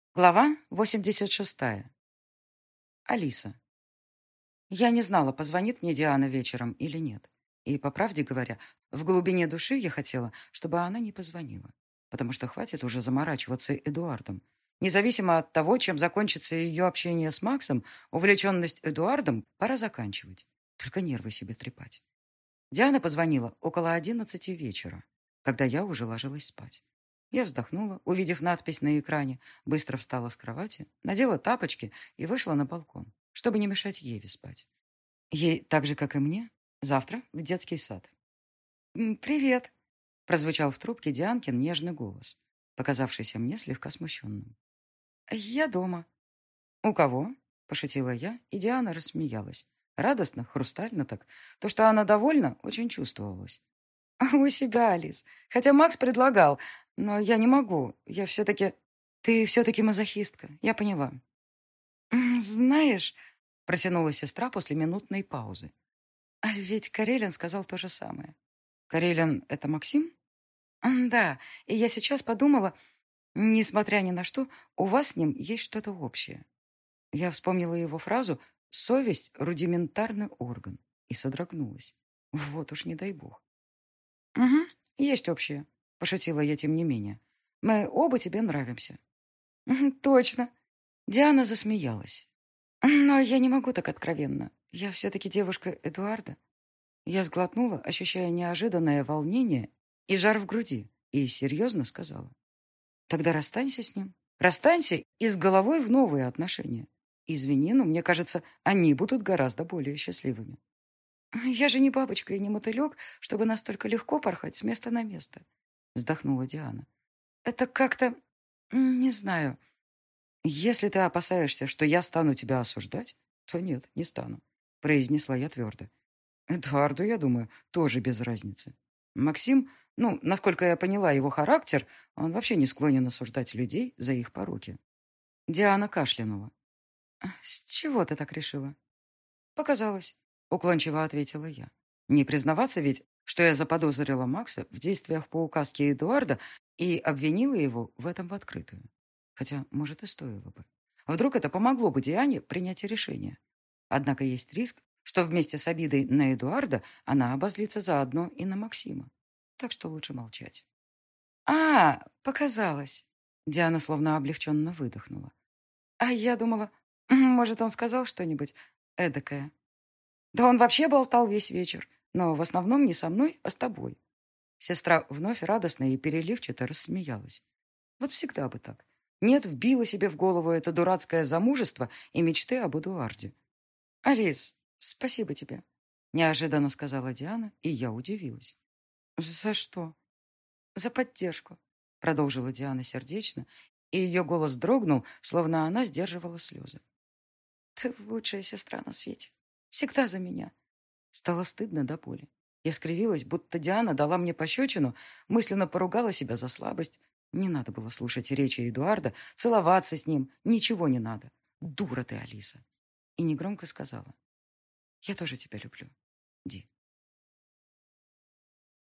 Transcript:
Глава 86. Алиса. Я не знала, позвонит мне Диана вечером или нет. И, по правде говоря, в глубине души я хотела, чтобы она не позвонила. Потому что хватит уже заморачиваться Эдуардом. Независимо от того, чем закончится ее общение с Максом, увлеченность Эдуардом пора заканчивать. Только нервы себе трепать. Диана позвонила около 11 вечера, когда я уже ложилась спать. Я вздохнула, увидев надпись на экране, быстро встала с кровати, надела тапочки и вышла на балкон, чтобы не мешать Еве спать. Ей, так же, как и мне, завтра в детский сад. «Привет», — прозвучал в трубке Дианкин нежный голос, показавшийся мне слегка смущенным. «Я дома». «У кого?» — пошутила я, и Диана рассмеялась. Радостно, хрустально так. То, что она довольна, очень чувствовалось. «У себя, Алис. Хотя Макс предлагал, но я не могу. Я все-таки...» «Ты все-таки мазохистка, я поняла». «Знаешь...» — протянула сестра после минутной паузы. «А ведь Карелин сказал то же самое». «Карелин — это Максим?» «Да, и я сейчас подумала, несмотря ни на что, у вас с ним есть что-то общее». Я вспомнила его фразу «совесть — рудиментарный орган» и содрогнулась. Вот уж не дай бог. «Угу, есть общее», — пошутила я тем не менее. «Мы оба тебе нравимся». «Мгм, точно». Диана засмеялась. «Но я не могу так откровенно. Я все-таки девушка Эдуарда». Я сглотнула, ощущая неожиданное волнение и жар в груди, и серьезно сказала. «Тогда расстанься с ним. Расстанься и с головой в новые отношения. Извини, но мне кажется, они будут гораздо более счастливыми». «Я же не бабочка и не мотылек, чтобы настолько легко порхать с места на место», — вздохнула Диана. «Это как-то... не знаю. Если ты опасаешься, что я стану тебя осуждать, то нет, не стану», — произнесла я твердо. «Эдуарду, я думаю, тоже без разницы. Максим, насколько я поняла его характер, он вообще не склонен осуждать людей за их пороки». Диана кашлянула. «С чего ты так решила?» «Показалось», — уклончиво ответила я. «Не признаваться ведь, что я заподозрила Макса в действиях по указке Эдуарда и обвинила его в этом в открытую. Хотя, может, и стоило бы. Вдруг это помогло бы Диане принять решение. Однако есть риск, что вместе с обидой на Эдуарда она обозлится заодно и на Максима. Так что лучше молчать». Показалось». Диана словно облегченно выдохнула. «А я думала, может, он сказал что-нибудь эдакое». «Да он вообще болтал весь вечер, но в основном не со мной, а с тобой». Сестра вновь радостно и переливчато рассмеялась. Вот всегда бы так. Нет, вбила себе в голову это дурацкое замужество и мечты об Эдуарде. «Алис, спасибо тебе», — неожиданно сказала Диана, и я удивилась. «За что?» «За поддержку», — продолжила Диана сердечно, и ее голос дрогнул, словно она сдерживала слезы. «Ты лучшая сестра на свете. Всегда за меня». Стало стыдно до боли. Я скривилась, будто Диана дала мне пощечину, мысленно поругала себя за слабость. Не надо было слушать речи Эдуарда, целоваться с ним, ничего не надо. Дура ты, Алиса. И негромко сказала. «Я тоже тебя люблю, Ди».